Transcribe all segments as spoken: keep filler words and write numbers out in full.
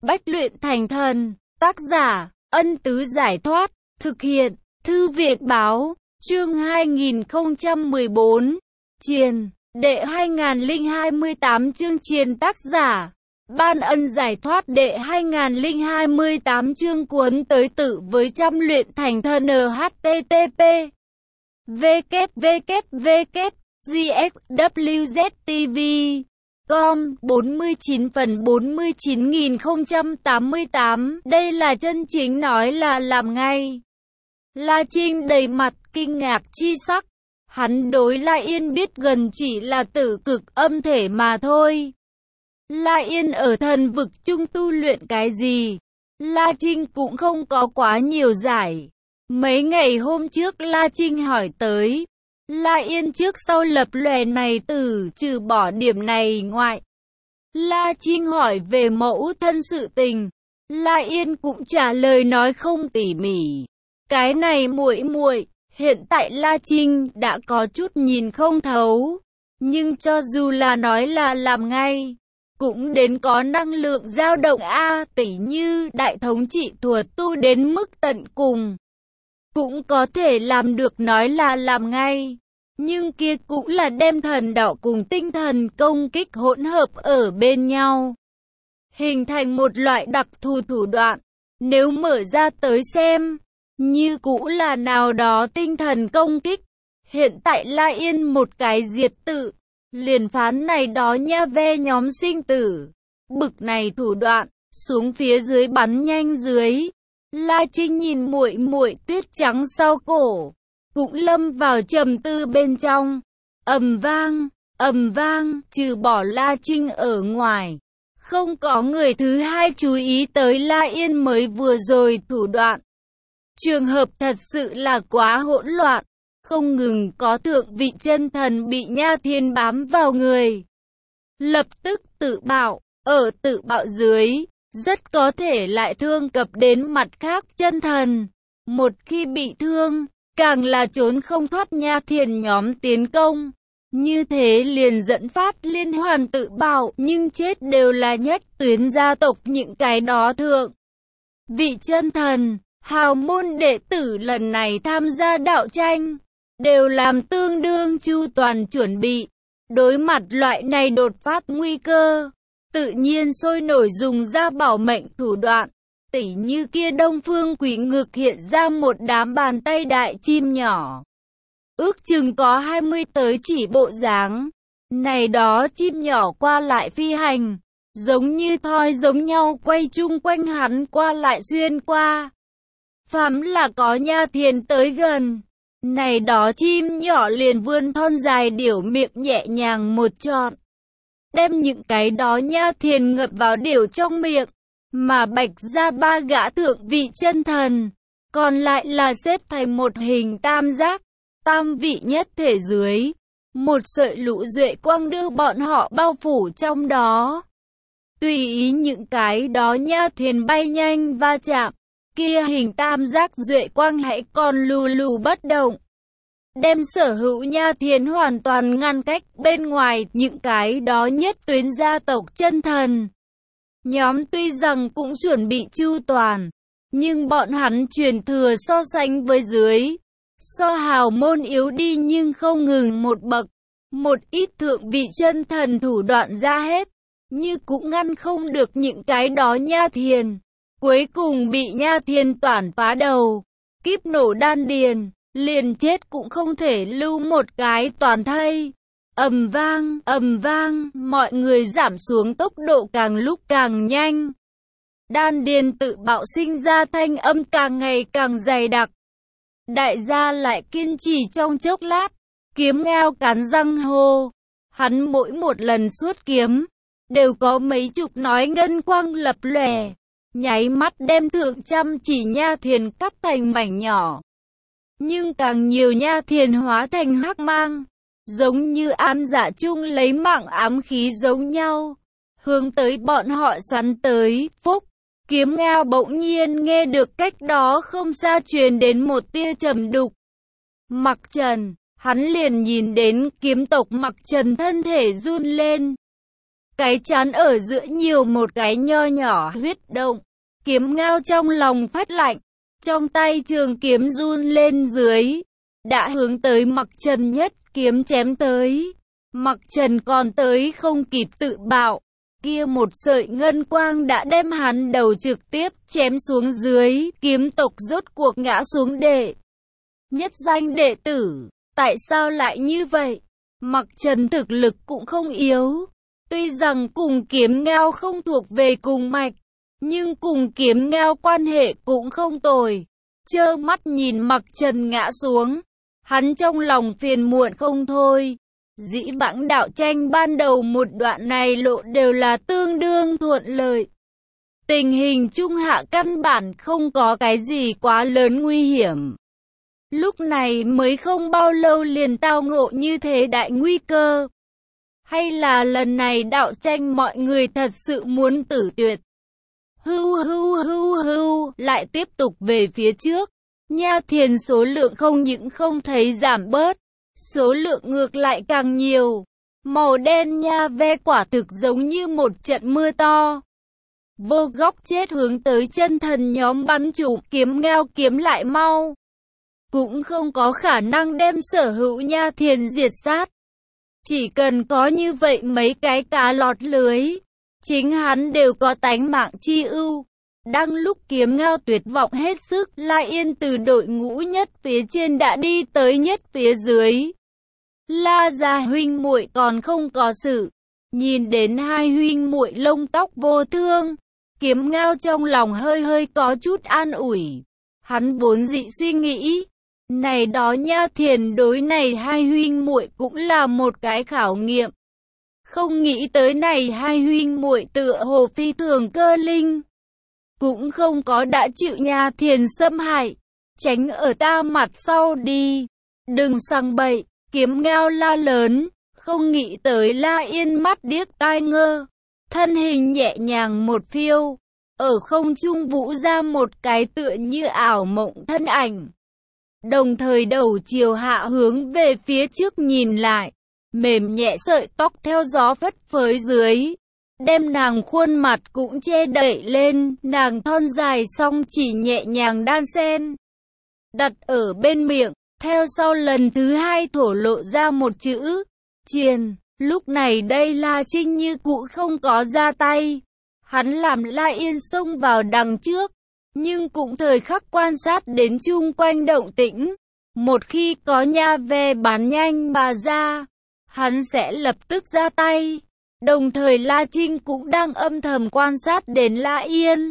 Bách luyện thành thần. Tác giả, Ân Tứ Giải Thoát. Thực hiện, Thư viện Báo. Chương hai nghìn không trăm mười bốn. Triền. Đệ hai nghìn không trăm hai mươi tám chương triền. Tác giả, Ban Ân Giải Thoát. Đệ hai nghìn không trăm hai mươi tám chương cuốn tới tự với trăm luyện thành thần. Http www giê ích vê zét tê vê com bốn mươi chín phần bốn mươi chín nghìn không trăm tám mươi tám. Đây là chân chính nói là làm ngay. La Trinh đầy mặt kinh ngạc chi sắc. Hắn đối La Yên biết gần chỉ là tử cực âm thể mà thôi. La Yên ở thần vực trung tu luyện cái gì? La Trinh cũng không có quá nhiều giải. Mấy ngày hôm trước La Trinh hỏi tới. La Yên trước sau lập lòe này từ trừ bỏ điểm này ngoại. La Trinh hỏi về mẫu thân sự tình. La Yên cũng trả lời nói không tỉ mỉ. Cái này muội muội, hiện tại La Trinh đã có chút nhìn không thấu. Nhưng cho dù là nói là làm ngay, cũng đến có năng lượng dao động a, tỉ như đại thống trị thuật tu đến mức tận cùng. Cũng có thể làm được nói là làm ngay. Nhưng kia cũng là đem thần đạo cùng tinh thần công kích hỗn hợp ở bên nhau. Hình thành một loại đặc thù thủ đoạn. Nếu mở ra tới xem, như cũng là nào đó tinh thần công kích. Hiện tại La Yên một cái diệt tự, liền phán này đó nha ve nhóm sinh tử. Bực này thủ đoạn, xuống phía dưới bắn nhanh dưới. La Trinh nhìn muội muội tuyết trắng sau cổ, cũng lâm vào trầm tư bên trong. Ầm vang, ầm vang, trừ bỏ La Trinh ở ngoài, không có người thứ hai chú ý tới La Yên mới vừa rồi thủ đoạn. Trường hợp thật sự là quá hỗn loạn, không ngừng có thượng vị chân thần bị nha thiên bám vào người. Lập tức tự bạo, ở tự bạo dưới, rất có thể lại thương cập đến mặt khác chân thần. Một khi bị thương, càng là trốn không thoát nha thiên nhóm tiến công. Như thế liền dẫn phát liên hoàn tự bạo, nhưng chết đều là nhất tuyến gia tộc những cái đó thượng vị chân thần. Hào môn đệ tử lần này tham gia đạo tranh, đều làm tương đương chu toàn chuẩn bị. Đối mặt loại này đột phát nguy cơ, tự nhiên sôi nổi dùng ra bảo mệnh thủ đoạn. Tỉ như kia Đông Phương Quỷ ngực hiện ra một đám bàn tay đại chim nhỏ. Ước chừng có hai mươi tới chỉ bộ dáng. Này đó chim nhỏ qua lại phi hành, giống như thoi giống nhau quay chung quanh hắn qua lại xuyên qua. Phàm là có nha thiền tới gần, này đó chim nhỏ liền vươn thon dài điểu miệng nhẹ nhàng một trọn, đem những cái đó nha thiền ngập vào điểu trong miệng. Mà bạch ra ba gã thượng vị chân thần, còn lại là xếp thành một hình tam giác, tam vị nhất thể dưới. Một sợi lũ duệ quang đưa bọn họ bao phủ trong đó. Tùy ý những cái đó nha thiền bay nhanh va chạm, kia hình tam giác duệ quang hãy còn lù lù bất động, đem sở hữu nha thiền hoàn toàn ngăn cách bên ngoài những cái đó nhất tuyến gia tộc chân thần. Nhóm tuy rằng cũng chuẩn bị chu toàn, nhưng bọn hắn truyền thừa so sánh với dưới, so hào môn yếu đi nhưng không ngừng một bậc. Một ít thượng vị chân thần thủ đoạn ra hết, như cũng ngăn không được những cái đó nha thiền. Cuối cùng bị nha thiền toàn phá đầu, kíp nổ đan điền, liền chết cũng không thể lưu một cái toàn thây. Ầm vang, ầm vang, mọi người giảm xuống tốc độ càng lúc càng nhanh. Đan điền tự bạo sinh ra thanh âm càng ngày càng dày đặc. Đại gia lại kiên trì trong chốc lát, kiếm ngao cắn răng hô. Hắn mỗi một lần xuất kiếm, đều có mấy chục nói ngân quang lập lòe, nháy mắt đem thượng trăm chỉ nha thiền cắt thành mảnh nhỏ. Nhưng càng nhiều nha thiền hóa thành hắc mang, giống như ám dạ chung lấy mạng ám khí giống nhau, hướng tới bọn họ xoắn tới. Phúc, kiếm ngao bỗng nhiên nghe được cách đó không xa truyền đến một tia trầm đục. Mặc Trần, hắn liền nhìn đến kiếm tộc Mặc Trần thân thể run lên. Cái trán ở giữa nhiều một cái nho nhỏ huyết động. Kiếm Ngao trong lòng phát lạnh, trong tay trường kiếm run lên dưới, đã hướng tới Mặc Trần nhất kiếm chém tới. Mặc Trần còn tới không kịp tự bạo, kia một sợi ngân quang đã đem hắn đầu trực tiếp chém xuống dưới. Kiếm tộc rốt cuộc ngã xuống đệ nhất danh đệ tử. Tại sao lại như vậy? Mặc Trần thực lực cũng không yếu, tuy rằng cùng Kiếm Ngao không thuộc về cùng mạch, nhưng cùng Kiếm Ngao quan hệ cũng không tồi. Trơ mắt nhìn Mặc Trần ngã xuống, hắn trong lòng phiền muộn không thôi. Dĩ vãng đạo tranh ban đầu một đoạn này lộ đều là tương đương thuận lợi. Tình hình trung hạ căn bản không có cái gì quá lớn nguy hiểm. Lúc này mới không bao lâu liền tao ngộ như thế đại nguy cơ. Hay là lần này đạo tranh mọi người thật sự muốn tử tuyệt? Hưu hưu hưu hưu, lại tiếp tục về phía trước. Nha thiền số lượng không những không thấy giảm bớt, số lượng ngược lại càng nhiều. Màu đen nha ve quả thực giống như một trận mưa to. Vô góc chết hướng tới chân thần nhóm bắn chủ. Kiếm Ngao kiếm lại mau, cũng không có khả năng đem sở hữu nha thiền diệt sát. Chỉ cần có như vậy mấy cái cá lọt lưới, chính hắn đều có tánh mạng chi ưu. Đang lúc Kiếm Ngao tuyệt vọng hết sức, La Yên từ đội ngũ nhất phía trên đã đi tới nhất phía dưới. La gia huynh muội còn không có sự. Nhìn đến hai huynh muội lông tóc vô thương, Kiếm Ngao trong lòng hơi hơi có chút an ủi. Hắn vốn dị suy nghĩ, này đó nha thiền đối này hai huynh muội cũng là một cái khảo nghiệm. Không nghĩ tới này hai huynh muội tựa hồ phi thường cơ linh, cũng không có đã chịu nha thiền xâm hại. Tránh ở ta mặt sau đi, đừng sằng bậy. Kiếm Ngao la lớn, không nghĩ tới La Yên mắt điếc tai ngơ, thân hình nhẹ nhàng một phiêu, ở không trung vũ ra một cái tựa như ảo mộng thân ảnh. Đồng thời đầu chiều hạ hướng về phía trước nhìn lại, mềm nhẹ sợi tóc theo gió phất phới dưới, đem nàng khuôn mặt cũng che đậy lên. Nàng thon dài song chỉ nhẹ nhàng đan sen, đặt ở bên miệng, theo sau lần thứ hai thổ lộ ra một chữ, triền. Lúc này đây La Trinh như cũ không có ra tay, hắn làm La Yên xông vào đằng trước, nhưng cũng thời khắc quan sát đến chung quanh động tĩnh. Một khi có nha ve bắn nhanh mà ra, hắn sẽ lập tức ra tay. Đồng thời La Trinh cũng đang âm thầm quan sát đến La Yên,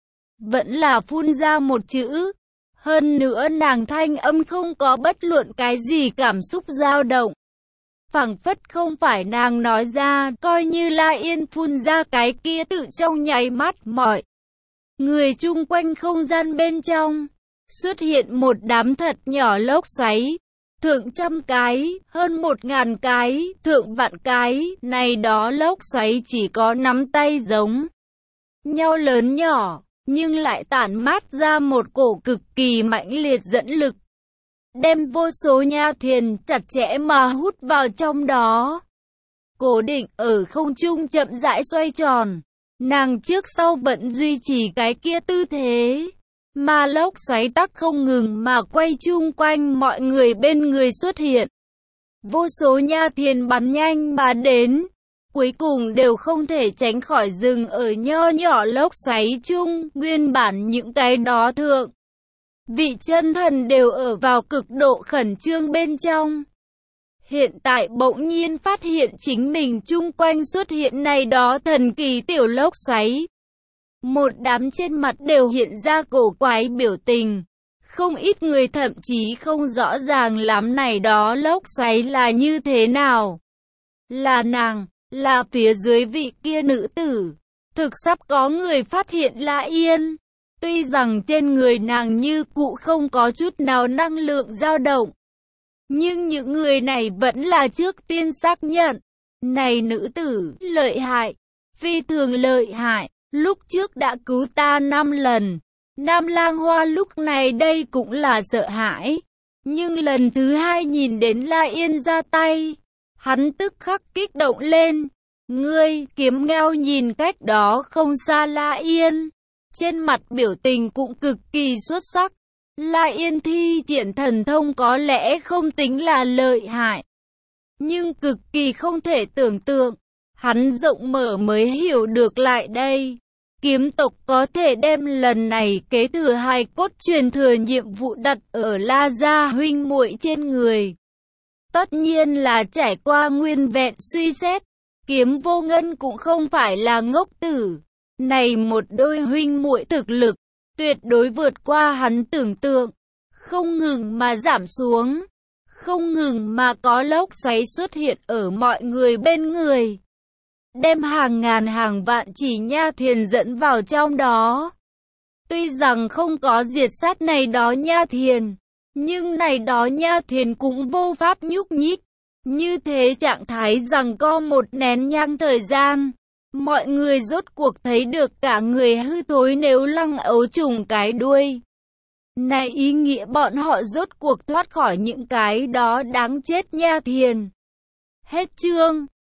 vẫn là phun ra một chữ. Hơn nữa nàng thanh âm không có bất luận cái gì cảm xúc dao động, phảng phất không phải nàng nói ra. Coi như La Yên phun ra cái kia tự trong nháy mắt, mọi người chung quanh không gian bên trong xuất hiện một đám thật nhỏ lốc xoáy, thượng trăm cái, hơn một ngàn cái, thượng vạn cái. Này đó lốc xoáy chỉ có nắm tay giống nhau lớn nhỏ, nhưng lại tản mát ra một cổ cực kỳ mãnh liệt dẫn lực, đem vô số nha thiền chặt chẽ mà hút vào trong đó. Cố định ở không trung chậm rãi xoay tròn, nàng trước sau vẫn duy trì cái kia tư thế, mà lốc xoáy tắc không ngừng mà quay chung quanh mọi người bên người xuất hiện. Vô số nha thiền bắn nhanh mà đến, cuối cùng đều không thể tránh khỏi dừng ở nho nhỏ lốc xoáy chung. Nguyên bản những cái đó thượng vị chân thần đều ở vào cực độ khẩn trương bên trong, hiện tại bỗng nhiên phát hiện chính mình chung quanh xuất hiện này đó thần kỳ tiểu lốc xoáy. Một đám trên mặt đều hiện ra cổ quái biểu tình, không ít người thậm chí không rõ ràng lắm này đó lốc xoáy là như thế nào. Là nàng, là phía dưới vị kia nữ tử. Thực sắp có người phát hiện La Yên, tuy rằng trên người nàng như cũ không có chút nào năng lượng dao động, nhưng những người này vẫn là trước tiên xác nhận, này nữ tử lợi hại, phi thường lợi hại, lúc trước đã cứu ta năm lần. Nam Lang Hoa lúc này đây cũng là sợ hãi, nhưng lần thứ hai nhìn đến La Yên ra tay, hắn tức khắc kích động lên, Ngươi, kiếm ngao nhìn cách đó không xa La Yên. Trên mặt biểu tình cũng cực kỳ xuất sắc. La Yên thi triển thần thông có lẽ không tính là lợi hại, nhưng cực kỳ không thể tưởng tượng. Hắn rộng mở mới hiểu được lại đây. Kiếm tộc có thể đem lần này kế thừa hài cốt truyền thừa nhiệm vụ đặt ở La gia huynh muội trên người. Tất nhiên là trải qua nguyên vẹn suy xét. Kiếm Vô Ngân cũng không phải là ngốc tử. Này một đôi huynh muội thực lực, tuyệt đối vượt qua hắn tưởng tượng. Không ngừng mà giảm xuống. Không ngừng mà có lốc xoáy xuất hiện ở mọi người bên người. Đem hàng ngàn hàng vạn chỉ Nha Thiền dẫn vào trong đó. Tuy rằng không có diệt sát này đó Nha Thiền, nhưng này đó Nha Thiền cũng vô pháp nhúc nhích. Như thế trạng thái rằng co một nén nhang thời gian, mọi người rốt cuộc thấy được cả người hư thối nếu lăng ấu trùng cái đuôi. Này ý nghĩa bọn họ rốt cuộc thoát khỏi những cái đó đáng chết Nha Thiền. Hết chương.